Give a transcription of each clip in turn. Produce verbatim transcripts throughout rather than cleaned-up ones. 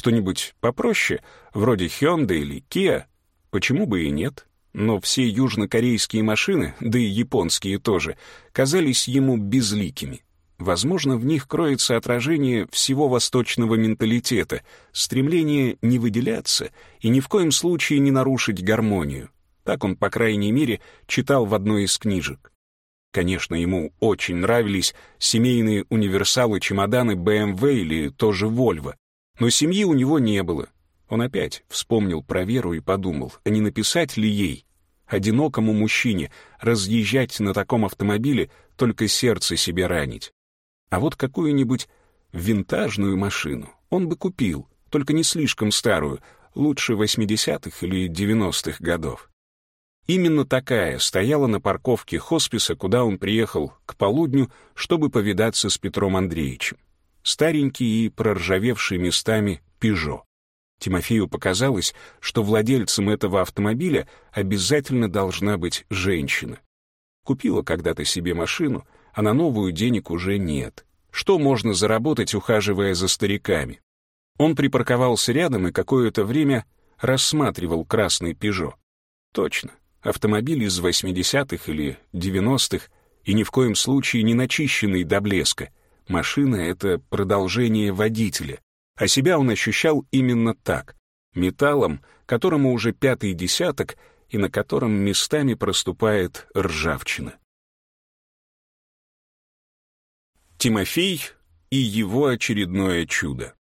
Что-нибудь попроще, вроде Hyundai или Kia? Почему бы и нет? Но все южнокорейские машины, да и японские тоже, казались ему безликими. Возможно, в них кроется отражение всего восточного менталитета, стремление не выделяться и ни в коем случае не нарушить гармонию. Так он, по крайней мере, читал в одной из книжек. Конечно, ему очень нравились семейные универсалы-чемоданы бэ эм вэ или тоже Volvo, но семьи у него не было. Он опять вспомнил про Веру и подумал, а не написать ли ей? Одинокому мужчине разъезжать на таком автомобиле, только сердце себе ранить. А вот какую-нибудь винтажную машину он бы купил, только не слишком старую, лучше восьмидесятых или девяностых годов. Именно такая стояла на парковке хосписа, куда он приехал к полудню, чтобы повидаться с Петром Андреевичем. Старенький и проржавевший местами «Пежо». Тимофею показалось, что владельцем этого автомобиля обязательно должна быть женщина. Купила когда-то себе машину, а на новую денег уже нет. Что можно заработать, ухаживая за стариками? Он припарковался рядом и какое-то время рассматривал красный «Пежо». Точно, автомобиль из восьмидесятых или девяностых и ни в коем случае не начищенный до блеска. Машина — это продолжение водителя. А себя он ощущал именно так, металлом, которому уже пятый десяток и на котором местами проступает ржавчина. Тимофей и его очередное чудо.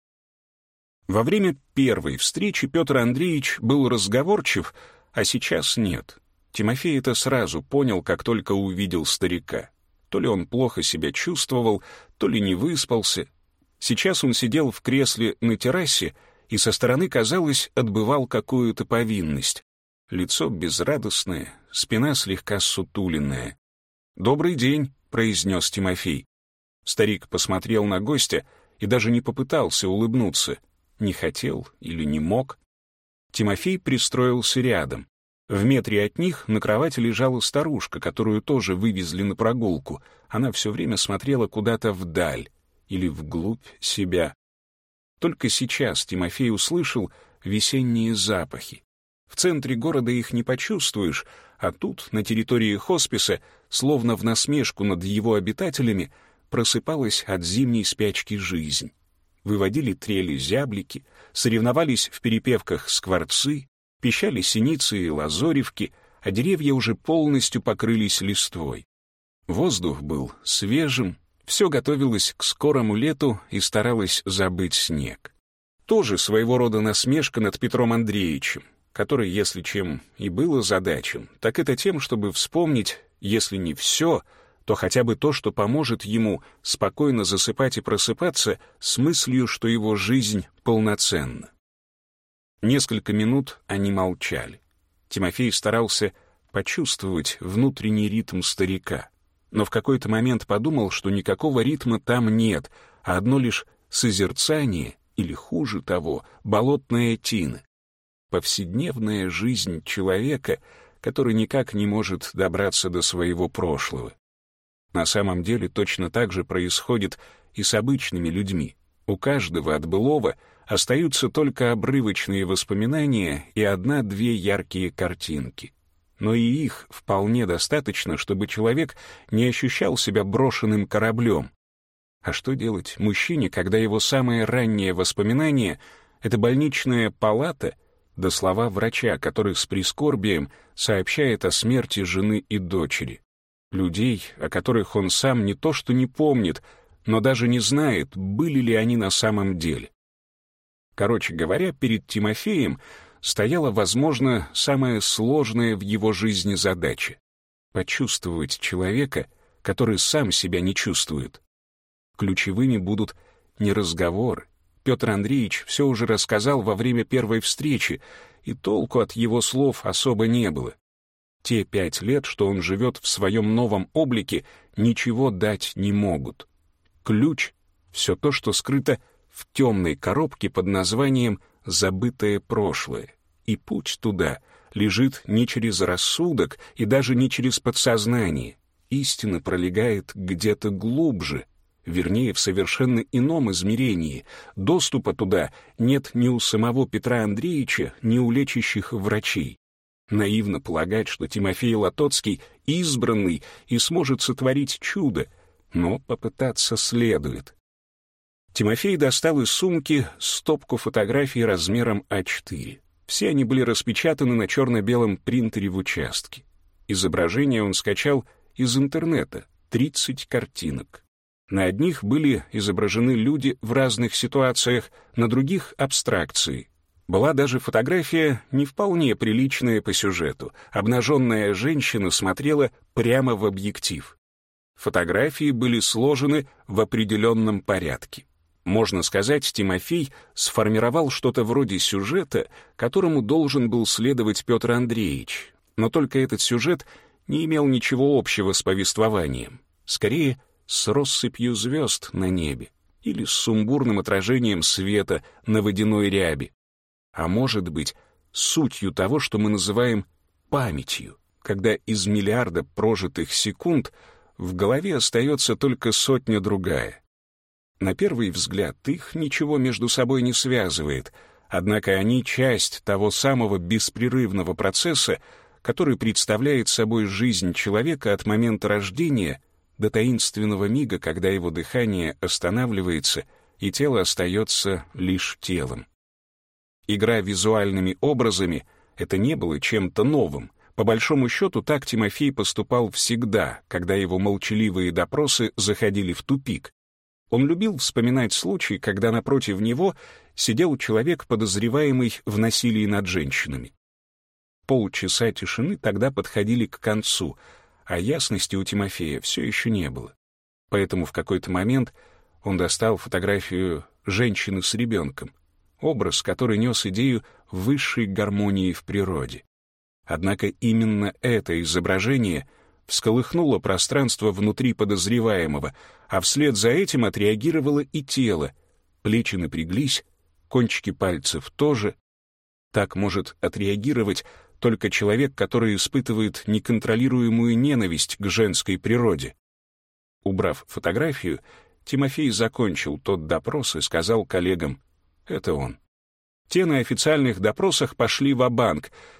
Во время первой встречи Петр Андреевич был разговорчив, а сейчас нет. Тимофей это сразу понял, как только увидел старика. То ли он плохо себя чувствовал, то ли не выспался. Сейчас он сидел в кресле на террасе и со стороны, казалось, отбывал какую-то повинность. Лицо безрадостное, спина слегка ссутуленная. «Добрый день», — произнес Тимофей. Старик посмотрел на гостя и даже не попытался улыбнуться. Не хотел или не мог. Тимофей пристроился рядом. В метре от них на кровати лежала старушка, которую тоже вывезли на прогулку. Она все время смотрела куда-то вдаль или вглубь себя. Только сейчас Тимофей услышал весенние запахи. В центре города их не почувствуешь, а тут, на территории хосписа, словно в насмешку над его обитателями, просыпалась от зимней спячки жизнь. Выводили трели зяблики, соревновались в перепевках скворцы, пищали синицы и лазоревки, а деревья уже полностью покрылись листвой. Воздух был свежим, все готовилось к скорому лету и старалось забыть снег. Тоже своего рода насмешка над Петром Андреевичем, который, если чем и был озадачен, так это тем, чтобы вспомнить, если не все, то хотя бы то, что поможет ему спокойно засыпать и просыпаться с мыслью, что его жизнь полноценна. Несколько минут они молчали. Тимофей старался почувствовать внутренний ритм старика, но в какой-то момент подумал, что никакого ритма там нет, а одно лишь созерцание или, хуже того, болотная тина. Повседневная жизнь человека, который никак не может добраться до своего прошлого. На самом деле точно так же происходит и с обычными людьми. У каждого от былого остаются только обрывочные воспоминания и одна-две яркие картинки. Но и их вполне достаточно, чтобы человек не ощущал себя брошенным кораблем. А что делать мужчине, когда его самое раннее воспоминание — это больничная палата, да слова врача, который с прискорбием сообщает о смерти жены и дочери? Людей, о которых он сам не то что не помнит, но даже не знает, были ли они на самом деле. Короче говоря, перед Тимофеем стояла, возможно, самая сложная в его жизни задача — почувствовать человека, который сам себя не чувствует. Ключевыми будут не разговоры. Петр Андреевич все уже рассказал во время первой встречи, и толку от его слов особо не было. Те пять лет, что он живет в своем новом облике, ничего дать не могут. Ключ — все то, что скрыто в темной коробке под названием «Забытое прошлое». И путь туда лежит не через рассудок и даже не через подсознание. Истина пролегает где-то глубже, вернее, в совершенно ином измерении. Доступа туда нет ни у самого Петра Андреевича, ни у лечащих врачей. Наивно полагать, что Тимофей Лотоцкий избранный и сможет сотворить чудо, но попытаться следует. Тимофей достал из сумки стопку фотографий размером а четыре. Все они были распечатаны на черно-белом принтере в участке. Изображения он скачал из интернета, тридцать картинок. На одних были изображены люди в разных ситуациях, на других — абстракции. Была даже фотография, не вполне приличная по сюжету. Обнаженная женщина смотрела прямо в объектив. Фотографии были сложены в определенном порядке. Можно сказать, Тимофей сформировал что-то вроде сюжета, которому должен был следовать Петр Андреевич. Но только этот сюжет не имел ничего общего с повествованием. Скорее, с россыпью звезд на небе или с сумбурным отражением света на водяной ряби. А может быть, сутью того, что мы называем памятью, когда из миллиарда прожитых секунд в голове остается только сотня-другая. На первый взгляд их ничего между собой не связывает, однако они часть того самого беспрерывного процесса, который представляет собой жизнь человека от момента рождения до таинственного мига, когда его дыхание останавливается и тело остается лишь телом. Игра визуальными образами — это не было чем-то новым. По большому счету, так Тимофей поступал всегда, когда его молчаливые допросы заходили в тупик. Он любил вспоминать случай, когда напротив него сидел человек, подозреваемый в насилии над женщинами. Полчаса тишины тогда подходили к концу, а ясности у Тимофея все еще не было. Поэтому в какой-то момент он достал фотографию женщины с ребенком, образ, который нес идею высшей гармонии в природе. Однако именно это изображение всколыхнуло пространство внутри подозреваемого, а вслед за этим отреагировало и тело. Плечи напряглись, кончики пальцев тоже. Так может отреагировать только человек, который испытывает неконтролируемую ненависть к женской природе. Убрав фотографию, Тимофей закончил тот допрос и сказал коллегам: «Это он». Те на официальных допросах пошли ва-банк.